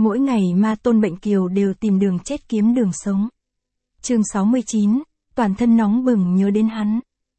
Mỗi ngày ma tôn bệnh kiều đều tìm đường chết kiếm đường sống. Chương 69, toàn thân nóng bừng nhớ đến hắn.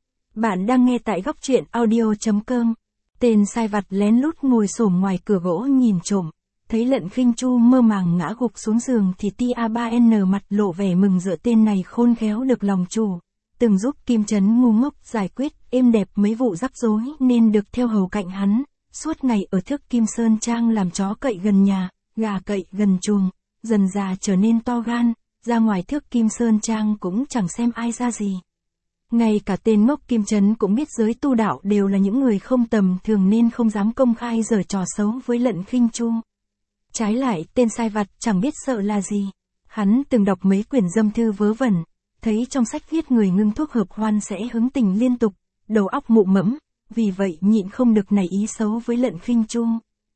Bạn đang nghe tại góc truyện audio.com. Tên sai vặt lén lút ngồi xổm ngoài cửa gỗ nhìn trộm. Thấy Lận Khinh Chu mơ màng ngã gục xuống giường thì Tia3N mặt lộ vẻ mừng rỡ, tên này khôn khéo được lòng chủ. Từng giúp Kim Trấn ngu ngốc giải quyết êm đẹp mấy vụ rắc rối nên được theo hầu cạnh hắn. Suốt ngày ở Thước Kim Sơn Trang làm chó cậy gần nhà, gà cậy gần chuồng, dần già trở nên to gan, ra ngoài Thước Kim Sơn Trang cũng chẳng xem ai ra gì. Ngay cả tên ngốc Kim Trấn cũng biết giới tu đạo đều là những người không tầm thường nên không dám công khai giở trò xấu với Lận Khinh Chu. Trái lại, tên sai vặt chẳng biết sợ là gì. Hắn từng đọc mấy quyển dâm thư vớ vẩn, thấy trong sách viết người ngưng thuốc hợp hoan sẽ hứng tình liên tục, đầu óc mụ mẫm, vì vậy nhịn không được nảy ý xấu với Lận Khinh Chu.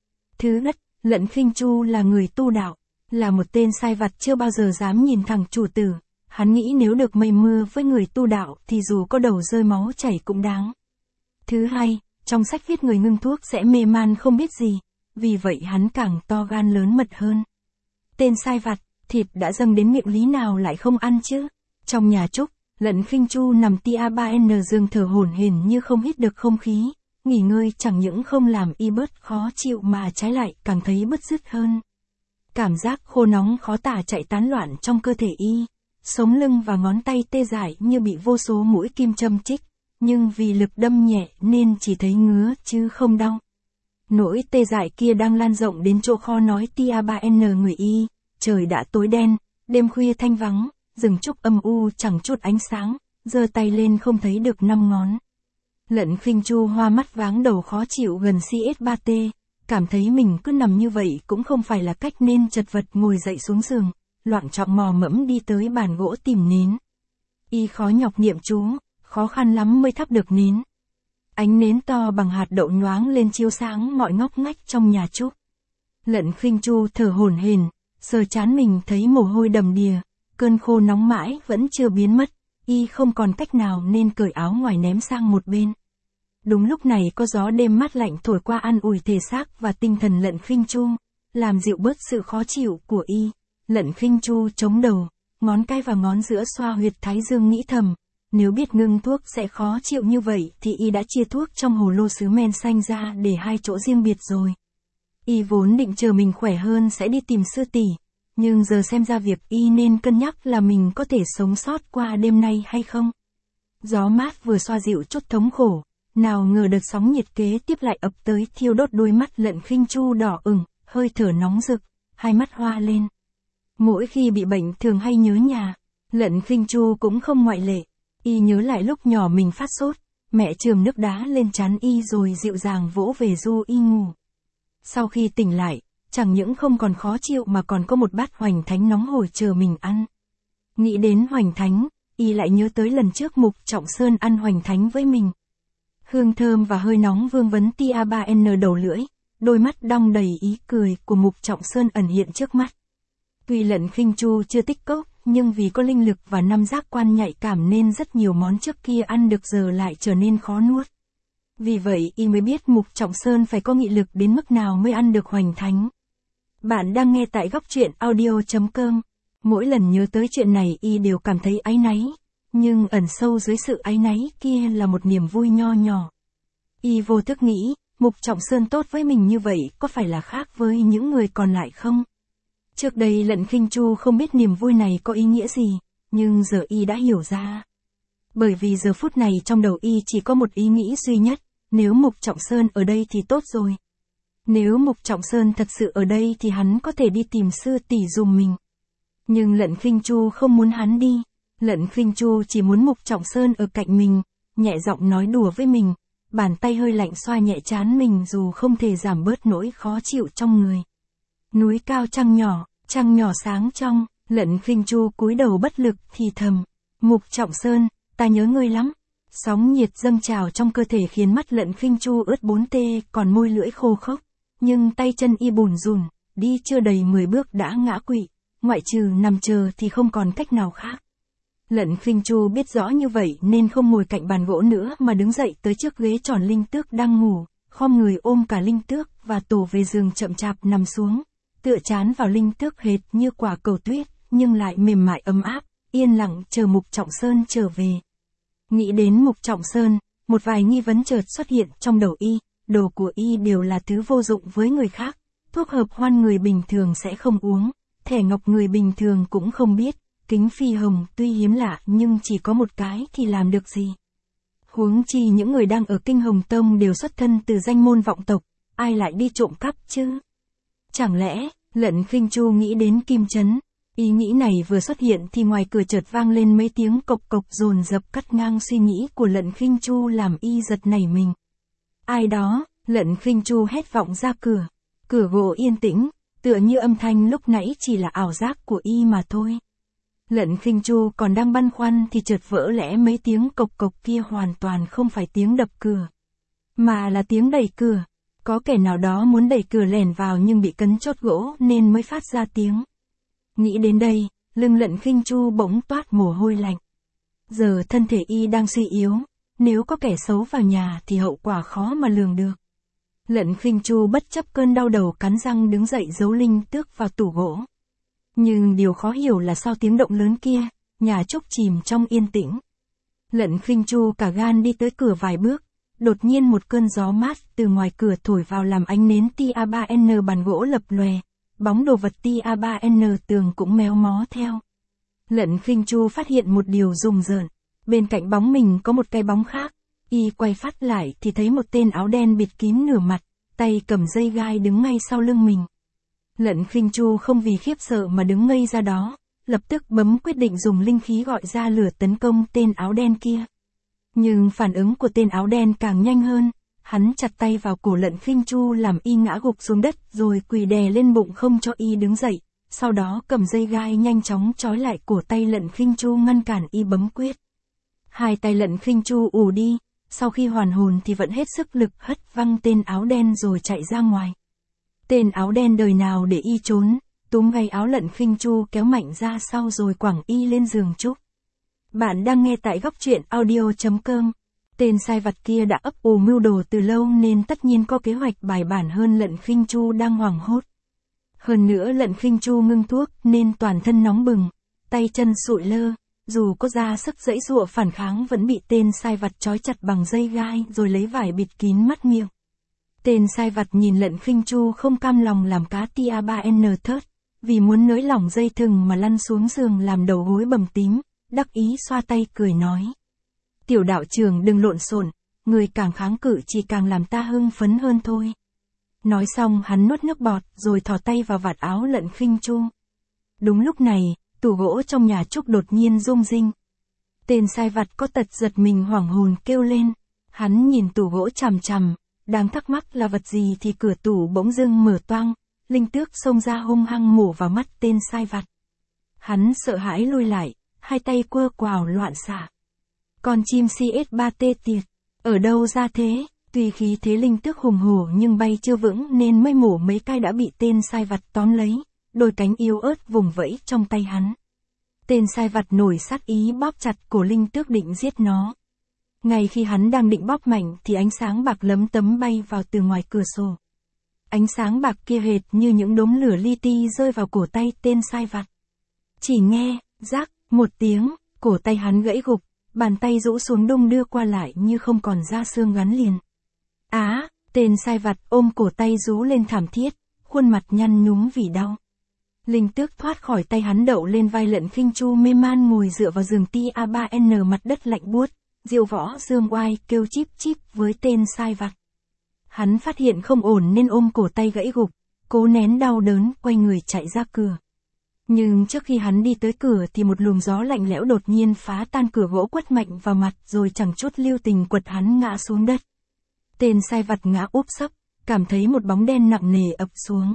Thứ nhất, Lận Khinh Chu là người tu đạo, là một tên sai vặt chưa bao giờ dám nhìn thẳng chủ tử. Hắn nghĩ nếu được mây mưa với người tu đạo thì dù có đầu rơi máu chảy cũng đáng. Thứ hai, trong sách viết người ngưng thuốc sẽ mê man không biết gì, vì vậy hắn càng to gan lớn mật hơn. Tên sai vặt, thịt đã dâng đến miệng lý nào lại không ăn chứ? Trong nhà Trúc, Lận Khinh Chu nằm Tia3N giường thở hổn hển như không hít được không khí, nghỉ ngơi chẳng những không làm y bớt khó chịu mà trái lại càng thấy bứt rứt hơn. Cảm giác khô nóng khó tả chạy tán loạn trong cơ thể y, sống lưng và ngón tay tê dại như bị vô số mũi kim châm chích, nhưng vì lực đâm nhẹ nên chỉ thấy ngứa chứ không đau. Nỗi tê dại kia đang lan rộng đến chỗ kho nói Tia3N người y, trời đã tối đen, đêm khuya thanh vắng, rừng trúc âm u chẳng chút ánh sáng, giơ tay lên không thấy được 5 ngón. Lận Khinh Chu hoa mắt váng đầu khó chịu gần CS3T, cảm thấy mình cứ nằm như vậy cũng không phải là cách nên chật vật ngồi dậy xuống giường, loạng choạng mò mẫm đi tới bàn gỗ tìm nến. Y khó nhọc niệm chú, khó khăn lắm mới thắp được nến. Ánh nến to bằng hạt đậu nhoáng lên chiếu sáng mọi ngóc ngách trong nhà Trúc. Lận Khinh Chu thở hổn hển, sờ trán mình thấy mồ hôi đầm đìa, cơn khô nóng mãi vẫn chưa biến mất, y không còn cách nào nên cởi áo ngoài ném sang một bên. Đúng lúc này có gió đêm mát lạnh thổi qua an ủi thể xác và tinh thần Lận Khinh Chu, làm dịu bớt sự khó chịu của y. Lận Khinh Chu chống đầu, ngón cái và ngón giữa xoa huyệt thái dương nghĩ thầm, nếu biết ngưng thuốc sẽ khó chịu như vậy thì y đã chia thuốc trong hồ lô sứ men xanh ra để hai chỗ riêng biệt rồi. Y vốn định chờ mình khỏe hơn sẽ đi tìm sư tỷ, nhưng giờ xem ra việc y nên cân nhắc là mình có thể sống sót qua đêm nay hay không. Gió mát vừa xoa dịu chút thống khổ, nào ngờ đợt sóng nhiệt kế tiếp lại ập tới thiêu đốt đôi mắt Lận Khinh Chu đỏ ửng, hơi thở nóng rực, hai mắt hoa lên. Mỗi khi bị bệnh thường hay nhớ nhà, Lận Khinh Chu cũng không ngoại lệ. Y nhớ lại lúc nhỏ mình phát sốt, mẹ chườm nước đá lên trán y rồi dịu dàng vỗ về ru y ngủ. Sau khi tỉnh lại, chẳng những không còn khó chịu mà còn có một bát hoành thánh nóng hổi chờ mình ăn. Nghĩ đến hoành thánh, y lại nhớ tới lần trước Mục Trọng Sơn ăn hoành thánh với mình. Hương thơm và hơi nóng vương vấn Tia3N đầu lưỡi, đôi mắt đong đầy ý cười của Mục Trọng Sơn ẩn hiện trước mắt. Tuy Lận Khinh Chu chưa tích cốc, nhưng vì có linh lực và năm giác quan nhạy cảm nên rất nhiều món trước kia ăn được giờ lại trở nên khó nuốt. Vì vậy y mới biết Mục Trọng Sơn phải có nghị lực đến mức nào mới ăn được hoành thánh. Bạn đang nghe tại góc truyện audio.com. Mỗi lần nhớ tới chuyện này y đều cảm thấy áy náy, nhưng ẩn sâu dưới sự áy náy kia là một niềm vui nho nhỏ. Y vô thức nghĩ, Mục Trọng Sơn tốt với mình như vậy có phải là khác với những người còn lại không? Trước đây Lận Khinh Chu không biết niềm vui này có ý nghĩa gì, nhưng giờ y đã hiểu ra. Bởi vì giờ phút này trong đầu y chỉ có một ý nghĩ duy nhất, nếu Mục Trọng Sơn ở đây thì tốt rồi. Nếu Mục Trọng Sơn thật sự ở đây thì hắn có thể đi tìm sư tỷ dùm mình. Nhưng Lận Khinh Chu không muốn hắn đi, Lận Khinh Chu chỉ muốn Mục Trọng Sơn ở cạnh mình, nhẹ giọng nói đùa với mình, bàn tay hơi lạnh xoa nhẹ trán mình dù không thể giảm bớt nỗi khó chịu trong người. Núi cao trăng nhỏ sáng trong, Lận Khinh Chu cúi đầu bất lực thì thầm, Mục Trọng Sơn, ta nhớ ngươi lắm. Sóng nhiệt dâng trào trong cơ thể khiến mắt Lận Khinh Chu ướt 4T còn môi lưỡi khô khốc, nhưng tay chân y bùn rùn, đi chưa đầy 10 bước đã ngã quỵ, ngoại trừ nằm chờ thì không còn cách nào khác. Lận Khinh Chu biết rõ như vậy nên không ngồi cạnh bàn gỗ nữa mà đứng dậy tới trước ghế tròn linh tước đang ngủ, khom người ôm cả linh tước và tổ về giường chậm chạp nằm xuống. tựa trán vào Linh Tước hệt như quả cầu tuyết, nhưng lại mềm mại ấm áp, yên lặng chờ Mục Trọng Sơn trở về. Nghĩ đến Mục Trọng Sơn, một vài nghi vấn chợt xuất hiện trong đầu y, đồ của y đều là thứ vô dụng với người khác, thuốc hợp hoan người bình thường sẽ không uống, thẻ ngọc người bình thường cũng không biết, kính phi hồng tuy hiếm lạ nhưng chỉ có một cái thì làm được gì. Huống chi những người đang ở Kinh Hồng Tông đều xuất thân từ danh môn vọng tộc, ai lại đi trộm cắp chứ? Chẳng lẽ, Lận Khinh Chu nghĩ đến Kim Chấn? Ý nghĩ này vừa xuất hiện thì ngoài cửa chợt vang lên mấy tiếng cộc cộc dồn dập cắt ngang suy nghĩ của Lận Khinh Chu làm y giật nảy mình. Ai đó? Lận Khinh Chu hét vọng ra cửa. Cửa gỗ yên tĩnh, tựa như âm thanh lúc nãy chỉ là ảo giác của y mà thôi. Lận Khinh Chu còn đang băn khoăn thì chợt vỡ lẽ mấy tiếng cộc cộc kia hoàn toàn không phải tiếng đập cửa, mà là tiếng đẩy cửa. Có kẻ nào đó muốn đẩy cửa lẻn vào nhưng bị cấn chốt gỗ nên mới phát ra tiếng. Nghĩ đến đây, lưng Lận Khinh Chu bỗng toát mồ hôi lạnh. Giờ thân thể y đang suy yếu, nếu có kẻ xấu vào nhà thì hậu quả khó mà lường được. Lận Khinh Chu bất chấp cơn đau đầu cắn răng đứng dậy giấu Linh Tước vào tủ gỗ. Nhưng điều khó hiểu là sau tiếng động lớn kia, nhà Trúc chìm trong yên tĩnh. Lận Khinh Chu cả gan đi tới cửa vài bước, đột nhiên một cơn gió mát từ ngoài cửa thổi vào làm ánh nến tia-3N bàn gỗ lập lòe, bóng đồ vật tia-3N tường cũng méo mó theo. Lận Khinh Chu phát hiện một điều rùng rợn, bên cạnh bóng mình có một cái bóng khác, y quay phát lại thì thấy một tên áo đen bịt kín nửa mặt, tay cầm dây gai đứng ngay sau lưng mình. Lận Khinh Chu không vì khiếp sợ mà đứng ngây ra đó, lập tức bấm quyết định dùng linh khí gọi ra lửa tấn công tên áo đen kia. Nhưng phản ứng của tên áo đen càng nhanh hơn, hắn chặt tay vào cổ Lận Khinh Chu làm y ngã gục xuống đất rồi quỳ đè lên bụng không cho y đứng dậy, sau đó cầm dây gai nhanh chóng trói lại cổ tay Lận Khinh Chu ngăn cản y bấm quyết. Hai tay Lận Khinh Chu ù đi, sau khi hoàn hồn thì vẫn hết sức lực hất văng tên áo đen rồi chạy ra ngoài. Tên áo đen đời nào để y trốn, túm gáy áo Lận Khinh Chu kéo mạnh ra sau rồi quẳng y lên giường Trúc. Bạn đang nghe tại góc truyện audio.com. Tên sai vặt kia đã ấp ủ mưu đồ từ lâu nên tất nhiên có kế hoạch bài bản hơn Lận Khinh Chu đang hoảng hốt. Hơn nữa Lận Khinh Chu ngưng thuốc nên toàn thân nóng bừng, tay chân sụi lơ, dù có ra sức giãy giụa phản kháng vẫn bị tên sai vặt trói chặt bằng dây gai rồi lấy vải bịt kín mắt miệng. Tên sai vặt nhìn Lận Khinh Chu không cam lòng làm cá tia-3N thớt, vì muốn nới lỏng dây thừng mà lăn xuống giường làm đầu gối bầm tím, đắc ý xoa tay cười nói. Tiểu đạo trưởng đừng lộn xộn, người càng kháng cự chỉ càng làm ta hưng phấn hơn thôi. Nói xong hắn nuốt nước bọt rồi thò tay vào vạt áo Lận Khinh Chu. Đúng lúc này, tủ gỗ trong nhà Trúc đột nhiên rung rinh. Tên sai vặt có tật giật mình hoảng hồn kêu lên. Hắn nhìn tủ gỗ chằm chằm, đang thắc mắc là vật gì thì cửa tủ bỗng dưng mở toang, Linh Tước xông ra hung hăng mổ vào mắt tên sai vặt. Hắn sợ hãi lùi lại, hai tay quơ quào loạn xạ. Con chim CS3T tiệt, ở đâu ra thế? Tuy khí thế Linh Tước hùng hổ nhưng bay chưa vững nên mới mổ mấy cái đã bị tên sai vặt tóm lấy, đôi cánh yếu ớt vùng vẫy trong tay hắn. Tên sai vặt nổi sát ý bóp chặt cổ Linh Tước định giết nó. Ngay khi hắn đang định bóp mạnh thì ánh sáng bạc lấm tấm bay vào từ ngoài cửa sổ. Ánh sáng bạc kia hệt như những đốm lửa li ti rơi vào cổ tay tên sai vặt. Chỉ nghe, rắc, một tiếng, cổ tay hắn gãy gục, bàn tay rũ xuống đung đưa qua lại như không còn da xương gắn liền. Á, tên sai vặt ôm cổ tay rú lên thảm thiết, khuôn mặt nhăn nhúm vì đau. Linh Tước thoát khỏi tay hắn đậu lên vai Lận Khinh Chu mê man ngồi dựa vào giường tia-3N mặt đất lạnh buốt, Diệu Võ Dương Oai kêu chíp chíp với tên sai vặt. Hắn phát hiện không ổn nên ôm cổ tay gãy gục, cố nén đau đớn quay người chạy ra cửa. Nhưng trước khi hắn đi tới cửa thì một luồng gió lạnh lẽo đột nhiên phá tan cửa gỗ quất mạnh vào mặt rồi chẳng chút lưu tình quật hắn ngã xuống đất. Tên sai vặt ngã úp sấp, cảm thấy một bóng đen nặng nề ập xuống.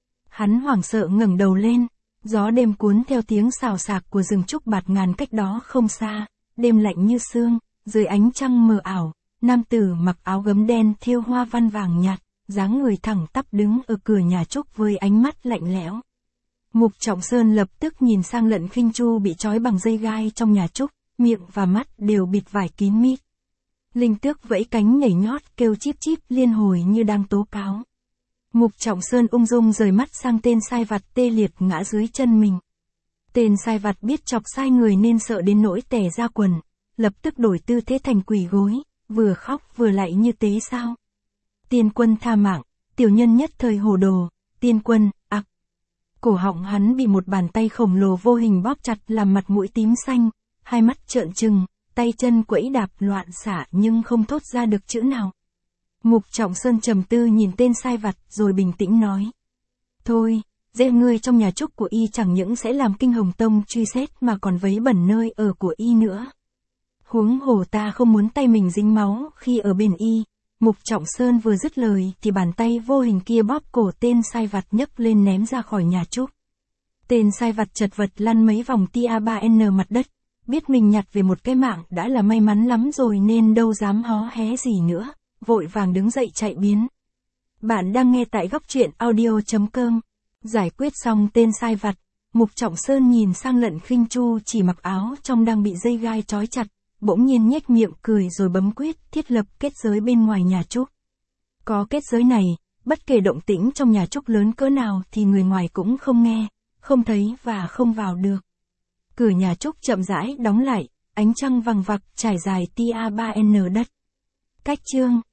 Hắn hoảng sợ ngẩng đầu lên, gió đêm cuốn theo tiếng xào xạc của rừng trúc bạt ngàn cách đó không xa, đêm lạnh như sương, dưới ánh trăng mờ ảo, nam tử mặc áo gấm đen thêu hoa văn vàng nhạt, dáng người thẳng tắp đứng ở cửa nhà Trúc với ánh mắt lạnh lẽo. Mục Trọng Sơn lập tức nhìn sang Lận Khinh Chu bị trói bằng dây gai trong nhà Trúc, miệng và mắt đều bịt vải kín mít. Linh Tước vẫy cánh nhảy nhót kêu chíp chíp liên hồi như đang tố cáo. Mục Trọng Sơn ung dung rời mắt sang tên sai vặt tê liệt ngã dưới chân mình. Tên sai vặt biết chọc sai người nên sợ đến nỗi tè ra quần, lập tức đổi tư thế thành quỳ gối, vừa khóc vừa lạy như tế sao. Tiên quân tha mạng, tiểu nhân nhất thời hồ đồ, tiên quân, ặc. Cổ họng hắn bị một bàn tay khổng lồ vô hình bóp chặt làm mặt mũi tím xanh, hai mắt trợn trừng, tay chân quẫy đạp loạn xả nhưng không thốt ra được chữ nào. Mục Trọng Sơn trầm tư nhìn tên sai vặt rồi bình tĩnh nói. Thôi, dễ ngươi trong nhà trúc của y chẳng những sẽ làm Kinh Hồng Tông truy xét mà còn vấy bẩn nơi ở của y nữa. Huống hồ ta không muốn tay mình dính máu khi ở bên y. Mục Trọng Sơn vừa dứt lời thì bàn tay vô hình kia bóp cổ tên sai vặt nhấc lên ném ra khỏi nhà trúc. Tên sai vặt chật vật lăn mấy vòng tia 3N mặt đất, biết mình nhặt về một cái mạng đã là may mắn lắm rồi nên đâu dám hó hé gì nữa, vội vàng đứng dậy chạy biến. Bạn đang nghe tại góc truyện audio.com. Giải quyết xong tên sai vặt, Mục Trọng Sơn nhìn sang Lận Khinh Chu chỉ mặc áo trong đang bị dây gai trói chặt, bỗng nhiên nhếch miệng cười rồi bấm quyết thiết lập kết giới bên ngoài nhà trúc. Có kết giới này, bất kể động tĩnh trong nhà trúc lớn cỡ nào thì người ngoài cũng không nghe, không thấy và không vào được. Cửa nhà trúc chậm rãi đóng lại, ánh trăng vằng vặc trải dài tia 3N đất. Cách chương